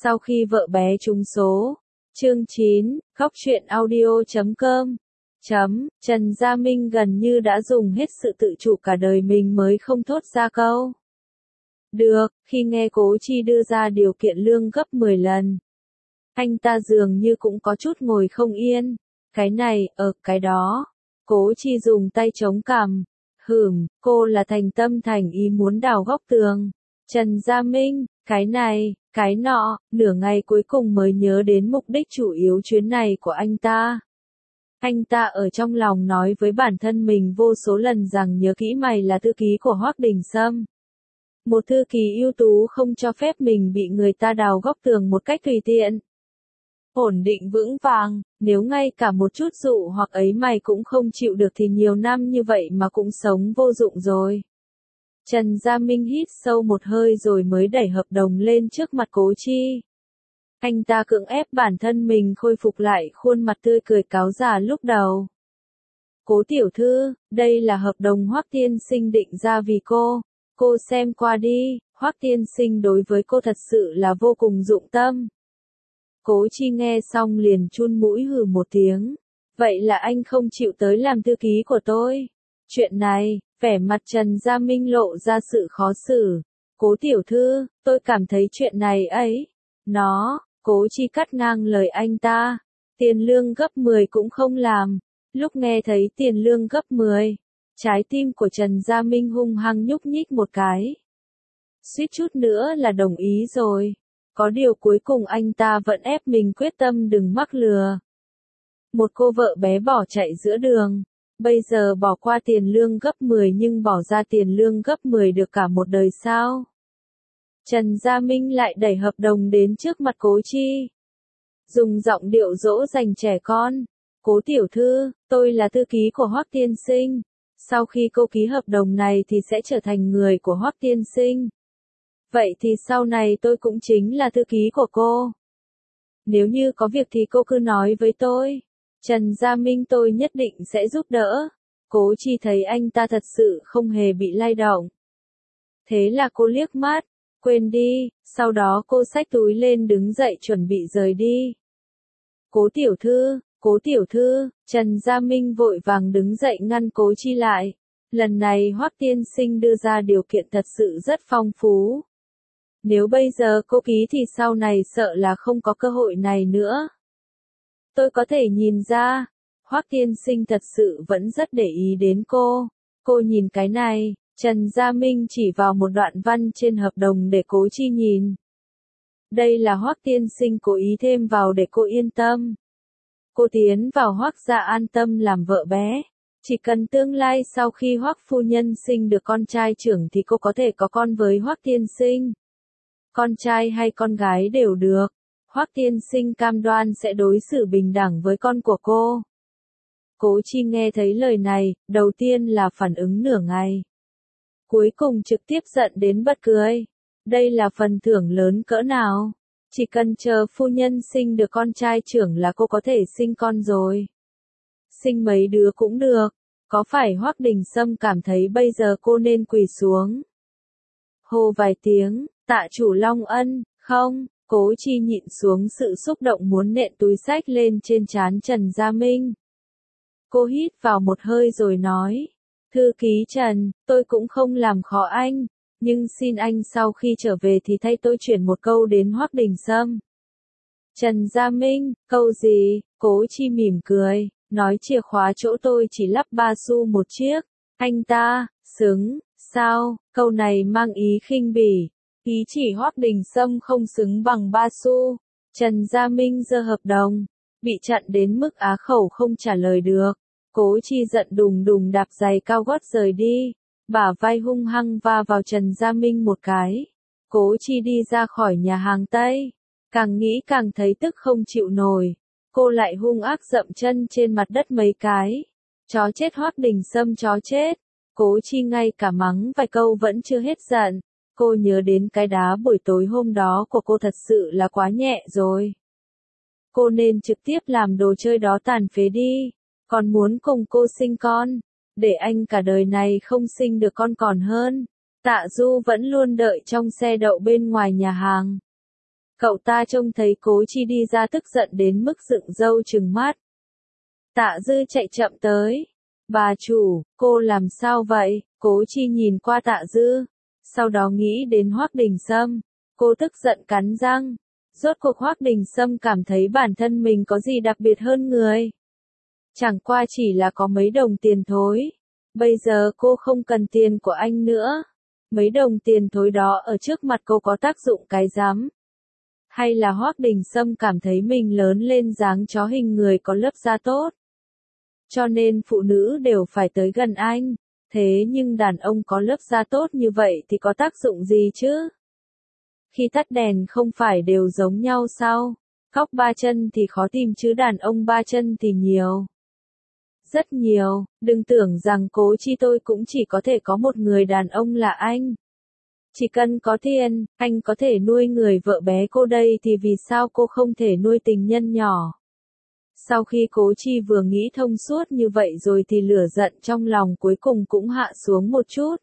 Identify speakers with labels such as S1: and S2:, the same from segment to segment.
S1: Sau khi vợ bé trúng số. Chương 9, Góc truyện audio.com. Trần Gia Minh gần như đã dùng hết sự tự chủ cả đời mình mới không thốt ra câu được, khi nghe Cố Chi đưa ra điều kiện lương gấp 10 lần. Anh ta dường như cũng có chút ngồi không yên, cái này, cái đó. Cố Chi dùng tay chống cằm, cô là thành tâm thành ý muốn đào góc tường. Trần Gia Minh, cái này, cái nọ, nửa ngày cuối cùng mới nhớ đến mục đích chủ yếu chuyến này của anh ta. Anh ta ở trong lòng nói với bản thân mình vô số lần rằng nhớ kỹ mày là thư ký của Hoắc Đình Sâm. Một thư ký ưu tú không cho phép mình bị người ta đào góc tường một cách tùy tiện. Ổn định vững vàng, nếu ngay cả một chút dụ hoặc ấy mày cũng không chịu được thì nhiều năm như vậy mà cũng sống vô dụng rồi. Trần Gia Minh hít sâu một hơi rồi mới đẩy hợp đồng lên trước mặt Cố Chi. Anh ta cưỡng ép bản thân mình khôi phục lại khuôn mặt tươi cười cáo già lúc đầu. Cố tiểu thư, đây là hợp đồng Hoắc tiên sinh định ra vì cô xem qua đi, Hoắc tiên sinh đối với cô thật sự là vô cùng dụng tâm. Cố Chi nghe xong liền chun mũi hừ một tiếng. Vậy là anh không chịu tới làm thư ký của tôi. Chuyện này, vẻ mặt Trần Gia Minh lộ ra sự khó xử. Cố tiểu thư, tôi cảm thấy chuyện này ấy. Cố Chi cắt ngang lời anh ta. Tiền lương gấp 10 cũng không làm. Lúc nghe thấy tiền lương gấp 10, trái tim của Trần Gia Minh hung hăng nhúc nhích một cái. Suýt chút nữa là đồng ý rồi. Có điều cuối cùng anh ta vẫn ép mình quyết tâm đừng mắc lừa. Một cô vợ bé bỏ chạy giữa đường. Bây giờ bỏ qua tiền lương gấp 10 nhưng bỏ ra tiền lương gấp 10 được cả một đời sao? Trần Gia Minh lại đẩy hợp đồng đến trước mặt Cố Chi. Dùng giọng điệu dỗ dành trẻ con. Cố tiểu thư, tôi là thư ký của Hoắc tiên sinh. Sau khi cô ký hợp đồng này thì sẽ trở thành người của Hoắc tiên sinh. Vậy thì sau này tôi cũng chính là thư ký của cô. Nếu như có việc thì cô cứ nói với tôi. Trần Gia Minh tôi nhất định sẽ giúp đỡ. Cố Chi thấy anh ta thật sự không hề bị lay động. Thế là cô liếc mắt, quên đi, sau đó cô xách túi lên đứng dậy chuẩn bị rời đi. Cố tiểu thư, Trần Gia Minh vội vàng đứng dậy ngăn Cố Chi lại. Lần này Hoắc tiên sinh đưa ra điều kiện thật sự rất phong phú. Nếu bây giờ cô ký thì sau này sợ là không có cơ hội này nữa. Tôi có thể nhìn ra, Hoắc tiên sinh thật sự vẫn rất để ý đến cô. Cô nhìn cái này, Trần Gia Minh chỉ vào một đoạn văn trên hợp đồng để Cố Chi nhìn. Đây là Hoắc tiên sinh cố ý thêm vào để cô yên tâm. Cô tiến vào Hoắc gia an tâm làm vợ bé. Chỉ cần tương lai sau khi Hoắc phu nhân sinh được con trai trưởng thì cô có thể có con với Hoắc tiên sinh. Con trai hay con gái đều được. Hoắc tiên sinh cam đoan sẽ đối xử bình đẳng với con của cô. Cố Chi nghe thấy lời này, đầu tiên là phản ứng nửa ngày. Cuối cùng trực tiếp giận đến bật cười. Đây là phần thưởng lớn cỡ nào? Chỉ cần chờ phu nhân sinh được con trai trưởng là cô có thể sinh con rồi. Sinh mấy đứa cũng được. Có phải Hoắc Đình Sâm cảm thấy bây giờ cô nên quỳ xuống? Hô vài tiếng, tạ chủ Long Ân, không, Cố Chi nhịn xuống sự xúc động muốn nện túi xách lên trên trán Trần Gia Minh. Cô hít vào một hơi rồi nói, thư ký Trần, tôi cũng không làm khó anh, nhưng xin anh sau khi trở về thì thay tôi chuyển một câu đến Hoắc Đình Sâm. Trần Gia Minh, câu gì? Cố Chi mỉm cười, nói chìa khóa chỗ tôi chỉ lắp 3 xu một chiếc. Anh ta, xứng, sao? Câu này mang ý khinh bỉ. Ý chỉ Hoắc Đình Sâm không xứng bằng 3 xu. Trần Gia Minh giơ hợp đồng, bị chặn đến mức á khẩu không trả lời được. Cố Chi giận đùng đùng đạp giày cao gót rời đi, bả vai hung hăng va vào Trần Gia Minh một cái. Cố Chi đi ra khỏi nhà hàng Tây, càng nghĩ càng thấy tức không chịu nổi. Cô lại hung ác dậm chân trên mặt đất mấy cái. Chó chết Hoắc Đình Sâm chó chết. Cố Chi ngay cả mắng vài câu vẫn chưa hết giận. Cô nhớ đến cái đá buổi tối hôm đó của cô thật sự là quá nhẹ rồi. Cô nên trực tiếp làm đồ chơi đó tàn phế đi. Còn muốn cùng cô sinh con, để anh cả đời này không sinh được con còn hơn. Tạ Du vẫn luôn đợi trong xe đậu bên ngoài nhà hàng. Cậu ta trông thấy Cố Chi đi ra tức giận đến mức dựng râu trừng mắt. Tạ Dư chạy chậm tới. Bà chủ, cô làm sao vậy? Cố Chi nhìn qua Tạ Dư. Sau đó nghĩ đến Hoắc Đình Sâm. Cô tức giận cắn răng. Rốt cuộc Hoắc Đình Sâm cảm thấy bản thân mình có gì đặc biệt hơn người. Chẳng qua chỉ là có mấy đồng tiền thối. Bây giờ cô không cần tiền của anh nữa. Mấy đồng tiền thối đó ở trước mặt cô có tác dụng cái rắm. Hay là Hoắc Đình Sâm cảm thấy mình lớn lên dáng chó hình người có lớp da tốt. Cho nên phụ nữ đều phải tới gần anh. Thế nhưng đàn ông có lớp da tốt như vậy thì có tác dụng gì chứ? Khi tắt đèn không phải đều giống nhau sao? Cóc ba chân thì khó tìm chứ đàn ông ba chân thì nhiều. Rất nhiều, đừng tưởng rằng Cố Chi tôi cũng chỉ có thể có một người đàn ông là anh. Chỉ cần có tiền, anh có thể nuôi người vợ bé cô đây thì vì sao cô không thể nuôi tình nhân nhỏ? Sau khi Cố Chi vừa nghĩ thông suốt như vậy rồi thì lửa giận trong lòng cuối cùng cũng hạ xuống một chút.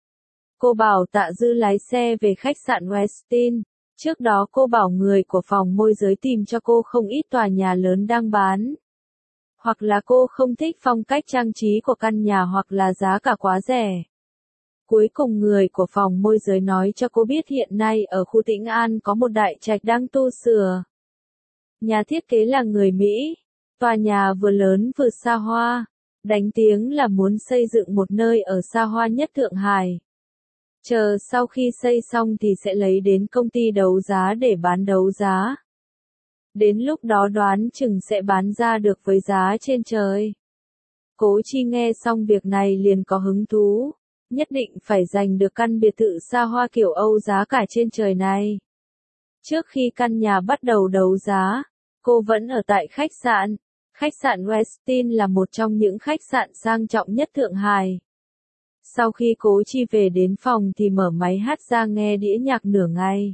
S1: Cô bảo Tạ Dư lái xe về khách sạn Westin. Trước đó cô bảo người của phòng môi giới tìm cho cô không ít tòa nhà lớn đang bán. Hoặc là cô không thích phong cách trang trí của căn nhà hoặc là giá cả quá rẻ. Cuối cùng người của phòng môi giới nói cho cô biết hiện nay ở khu Tĩnh An có một đại trạch đang tu sửa. Nhà thiết kế là người Mỹ. Tòa nhà vừa lớn vừa xa hoa. Đánh tiếng là muốn xây dựng một nơi ở xa hoa nhất Thượng Hải. Chờ sau khi xây xong thì sẽ lấy đến công ty đấu giá để bán đấu giá. Đến lúc đó đoán chừng sẽ bán ra được với giá trên trời. Cố Chi nghe xong việc này liền có hứng thú. Nhất định phải giành được căn biệt thự xa hoa kiểu Âu giá cả trên trời này. Trước khi căn nhà bắt đầu đấu giá, cô vẫn ở tại khách sạn. Khách sạn Westin là một trong những khách sạn sang trọng nhất Thượng Hải. Sau khi Cố Chi về đến phòng thì mở máy hát ra nghe đĩa nhạc nửa ngày.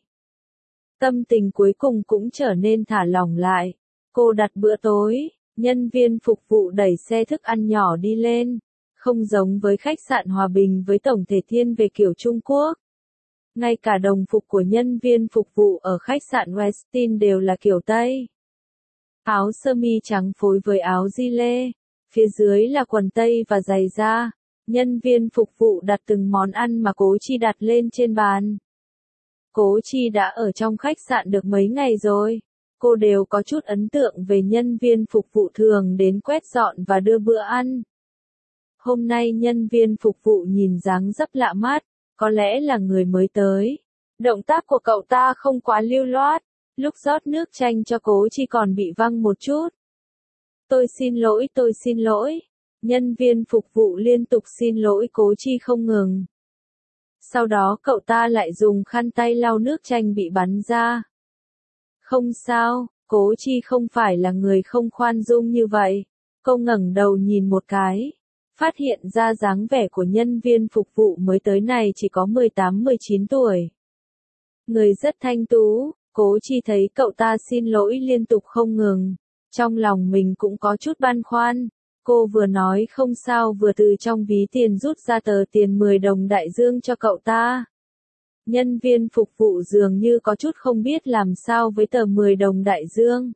S1: Tâm tình cuối cùng cũng trở nên thả lỏng lại. Cô đặt bữa tối, nhân viên phục vụ đẩy xe thức ăn nhỏ đi lên. Không giống với khách sạn Hòa Bình với tổng thể thiên về kiểu Trung Quốc. Ngay cả đồng phục của nhân viên phục vụ ở khách sạn Westin đều là kiểu Tây. Áo sơ mi trắng phối với áo gi lê, phía dưới là quần tây và giày da. Nhân viên phục vụ đặt từng món ăn mà Cố Chi đặt lên trên bàn. Cố Chi đã ở trong khách sạn được mấy ngày rồi. Cô đều có chút ấn tượng về nhân viên phục vụ thường đến quét dọn và đưa bữa ăn. Hôm nay nhân viên phục vụ nhìn dáng dấp lạ mắt, có lẽ là người mới tới. Động tác của cậu ta không quá lưu loát, lúc rót nước chanh cho Cố Chi còn bị văng một chút. Tôi xin lỗi. Nhân viên phục vụ liên tục xin lỗi Cố Chi không ngừng. Sau đó cậu ta lại dùng khăn tay lau nước chanh bị bắn ra. Không sao, Cố Chi không phải là người không khoan dung như vậy. Cô ngẩng đầu nhìn một cái. Phát hiện ra dáng vẻ của nhân viên phục vụ mới tới này chỉ có 18-19 tuổi. Người rất thanh tú, Cố Chi thấy cậu ta xin lỗi liên tục không ngừng. Trong lòng mình cũng có chút băn khoăn. Cô vừa nói không sao vừa từ trong ví tiền rút ra tờ tiền 10 đồng đại dương cho cậu ta. Nhân viên phục vụ dường như có chút không biết làm sao với tờ 10 đồng đại dương.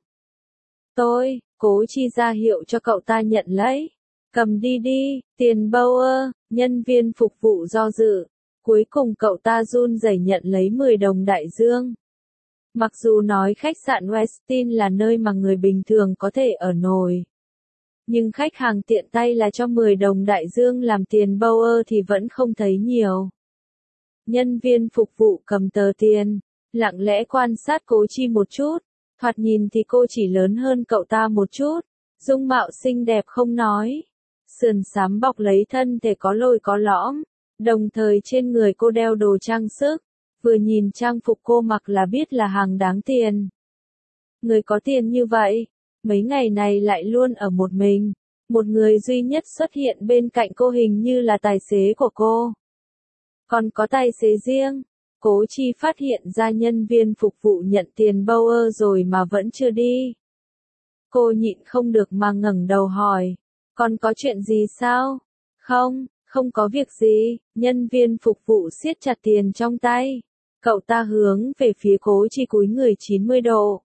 S1: Cố Chi ra hiệu cho cậu ta nhận lấy. Cầm đi đi, tiền Bauer, nhân viên phục vụ do dự. Cuối cùng cậu ta run rẩy nhận lấy 10 đồng đại dương. Mặc dù nói khách sạn Westin là nơi mà người bình thường có thể ở nổi. Nhưng khách hàng tiện tay là cho 10 đồng đại dương làm tiền Bauer thì vẫn không thấy nhiều. Nhân viên phục vụ cầm tờ tiền, lặng lẽ quan sát Cố Chi một chút. Thoạt nhìn thì cô chỉ lớn hơn cậu ta một chút. Dung mạo xinh đẹp không nói. Sườn xám bọc lấy thân thể có lồi có lõm. Đồng thời trên người cô đeo đồ trang sức. Vừa nhìn trang phục cô mặc là biết là hàng đáng tiền. Người có tiền như vậy, mấy ngày này lại luôn ở một mình. Một người duy nhất xuất hiện bên cạnh cô hình như là tài xế của cô. Còn có tài xế riêng. Cố Chi phát hiện ra nhân viên phục vụ nhận tiền Bauer rồi mà vẫn chưa đi. Cô nhịn không được mà ngẩng đầu hỏi. Còn có chuyện gì sao? Không có việc gì. Nhân viên phục vụ siết chặt tiền trong tay. Cậu ta hướng về phía Cố Chi cúi người 90 độ.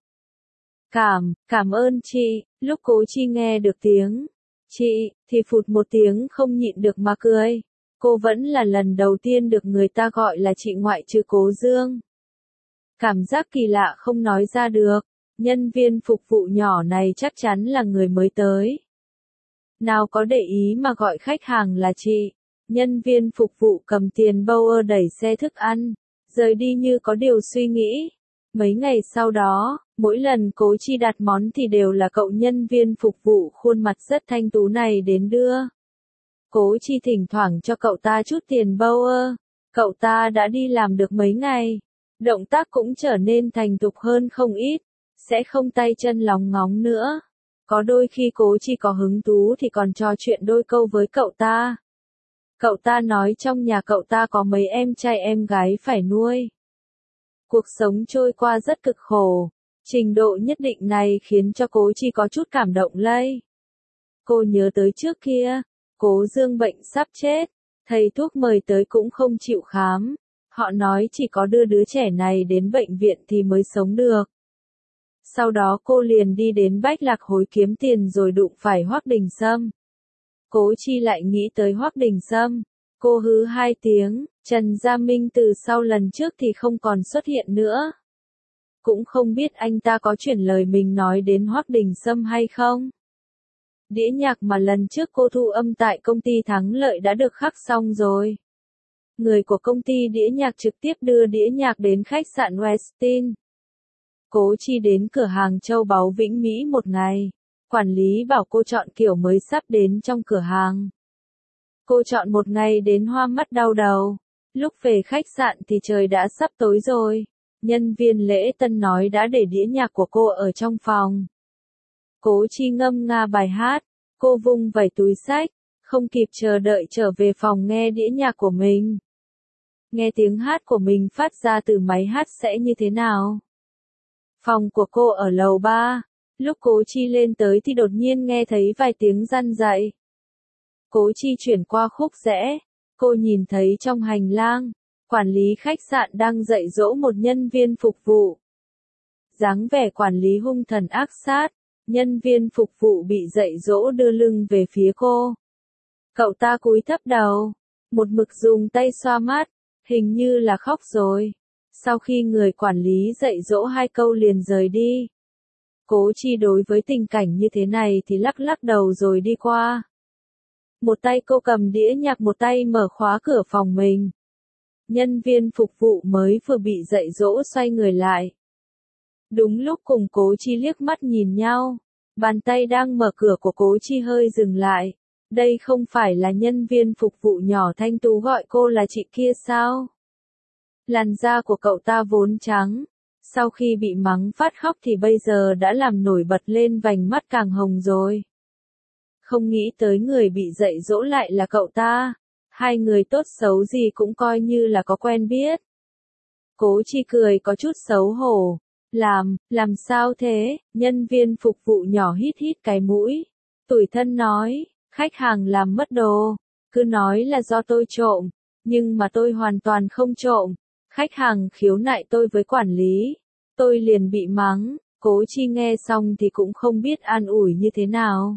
S1: Cảm ơn chị, lúc Cố Chi nghe được tiếng chị, thì phụt một tiếng không nhịn được mà cười. Cô vẫn là lần đầu tiên được người ta gọi là chị ngoại trừ Cố Dương. Cảm giác kỳ lạ không nói ra được, nhân viên phục vụ nhỏ này chắc chắn là người mới tới. Nào có để ý mà gọi khách hàng là chị. Nhân viên phục vụ cầm tiền Bauer đẩy xe thức ăn, rời đi như có điều suy nghĩ. Mấy ngày sau đó, mỗi lần Cố Chi đặt món thì đều là cậu nhân viên phục vụ khuôn mặt rất thanh tú này đến đưa. Cố Chi thỉnh thoảng cho cậu ta chút tiền Bauer. Cậu ta đã đi làm được mấy ngày, động tác cũng trở nên thành thục hơn không ít, sẽ không tay chân lóng ngóng nữa. Có đôi khi Cố Chi có hứng thú thì còn trò chuyện đôi câu với cậu ta. Cậu ta nói trong nhà cậu ta có mấy em trai em gái phải nuôi. Cuộc sống trôi qua rất cực khổ. Trình độ nhất định này khiến cho Cố Chi có chút cảm động lây. Cô nhớ tới trước kia, Cố Dương bệnh sắp chết, thầy thuốc mời tới cũng không chịu khám. Họ nói chỉ có đưa đứa trẻ này đến bệnh viện thì mới sống được. Sau đó cô liền đi đến Bách Lạc Hối kiếm tiền rồi đụng phải Hoắc Đình Sâm. Cố Chi lại nghĩ tới Hoắc Đình Sâm. Cô hứ 2 tiếng, Trần Gia Minh từ sau lần trước thì không còn xuất hiện nữa. Cũng không biết anh ta có chuyển lời mình nói đến Hoắc Đình Sâm hay không. Đĩa nhạc mà lần trước cô thu âm tại công ty Thắng Lợi đã được khắc xong rồi. Người của công ty đĩa nhạc trực tiếp đưa đĩa nhạc đến khách sạn Westin. Cố Chi đến cửa hàng châu báu Vĩnh Mỹ một ngày. Quản lý bảo cô chọn kiểu mới sắp đến trong cửa hàng. Cô chọn một ngày đến hoa mắt đau đầu. Lúc về khách sạn thì trời đã sắp tối rồi. Nhân viên lễ tân nói đã để đĩa nhạc của cô ở trong phòng. Cố Chi ngâm nga bài hát. Cô vung vẩy túi xách, không kịp chờ đợi trở về phòng nghe đĩa nhạc của mình. Nghe tiếng hát của mình phát ra từ máy hát sẽ như thế nào? Phòng của cô ở lầu 3. Lúc Cố Chi lên tới thì đột nhiên nghe thấy vài tiếng răn dậy. Cố Chi chuyển qua khúc rẽ. Cô nhìn thấy trong hành lang, quản lý khách sạn đang dạy dỗ một nhân viên phục vụ. Dáng vẻ quản lý hung thần ác sát, nhân viên phục vụ bị dạy dỗ đưa lưng về phía cô. Cậu ta cúi thấp đầu, một mực dùng tay xoa mắt, hình như là khóc rồi. Sau khi người quản lý dạy dỗ 2 câu liền rời đi. Cố Chi đối với tình cảnh như thế này thì lắc lắc đầu rồi đi qua. Một tay cô cầm đĩa nhạc, một tay mở khóa cửa phòng mình. Nhân viên phục vụ mới vừa bị dạy dỗ xoay người lại. Đúng lúc cùng Cố Chi liếc mắt nhìn nhau, bàn tay đang mở cửa của Cố Chi hơi dừng lại. Đây không phải là nhân viên phục vụ nhỏ thanh tú gọi cô là chị kia sao? Làn da của cậu ta vốn trắng, sau khi bị mắng phát khóc thì bây giờ đã làm nổi bật lên, vành mắt càng hồng rồi. Không nghĩ tới người bị dạy dỗ lại là cậu ta. 2 người tốt xấu gì cũng coi như là có quen biết. Cố Chi cười có chút xấu hổ. Làm sao thế? Nhân viên phục vụ nhỏ hít hít cái mũi. Tủi thân nói, khách hàng làm mất đồ. Cứ nói là do tôi trộm. Nhưng mà tôi hoàn toàn không trộm. Khách hàng khiếu nại tôi với quản lý. Tôi liền bị mắng. Cố Chi nghe xong thì cũng không biết an ủi như thế nào.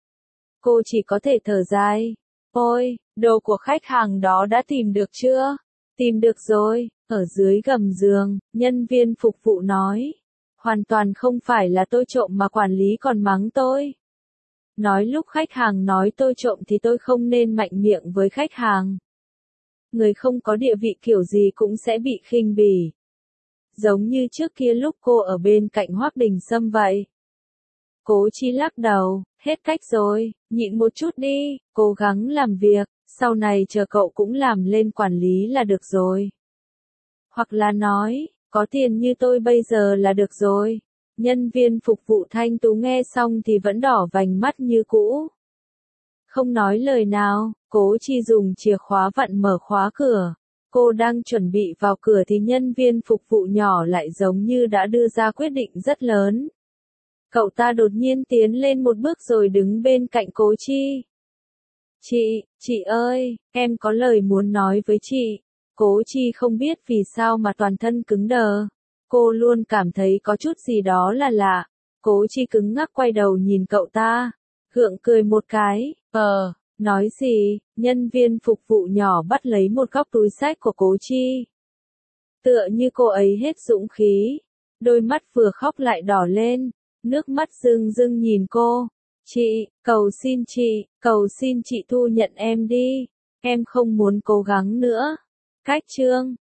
S1: Cô chỉ có thể thở dài. Ôi, đồ của khách hàng đó đã tìm được chưa? Tìm được rồi, ở dưới gầm giường, nhân viên phục vụ nói. Hoàn toàn không phải là tôi trộm mà quản lý còn mắng tôi. Nói lúc khách hàng nói tôi trộm thì tôi không nên mạnh miệng với khách hàng. Người không có địa vị kiểu gì cũng sẽ bị khinh bỉ. Giống như trước kia lúc cô ở bên cạnh Hoắc Đình Sâm vậy. Cố Chi lắc đầu, hết cách rồi, nhịn một chút đi, cố gắng làm việc, sau này chờ cậu cũng làm lên quản lý là được rồi. Hoặc là nói, có tiền như tôi bây giờ là được rồi. Nhân viên phục vụ thanh tú nghe xong thì vẫn đỏ vành mắt như cũ. Không nói lời nào, Cố Chi dùng chìa khóa vặn mở khóa cửa. Cô đang chuẩn bị vào cửa thì nhân viên phục vụ nhỏ lại giống như đã đưa ra quyết định rất lớn. Cậu ta đột nhiên tiến lên một bước rồi đứng bên cạnh Cố Chi. Chị ơi, em có lời muốn nói với chị. Cố Chi không biết vì sao mà toàn thân cứng đờ. Cô luôn cảm thấy có chút gì đó là lạ. Cố Chi cứng ngắc quay đầu nhìn cậu ta. Gượng cười một cái. Nói gì? Nhân viên phục vụ nhỏ bắt lấy một góc túi xách của Cố Chi. Tựa như cô ấy hết dũng khí. Đôi mắt vừa khóc lại đỏ lên. Nước mắt rưng rưng nhìn cô. Chị, cầu xin chị thu nhận em đi. Em không muốn cố gắng nữa. Cách chương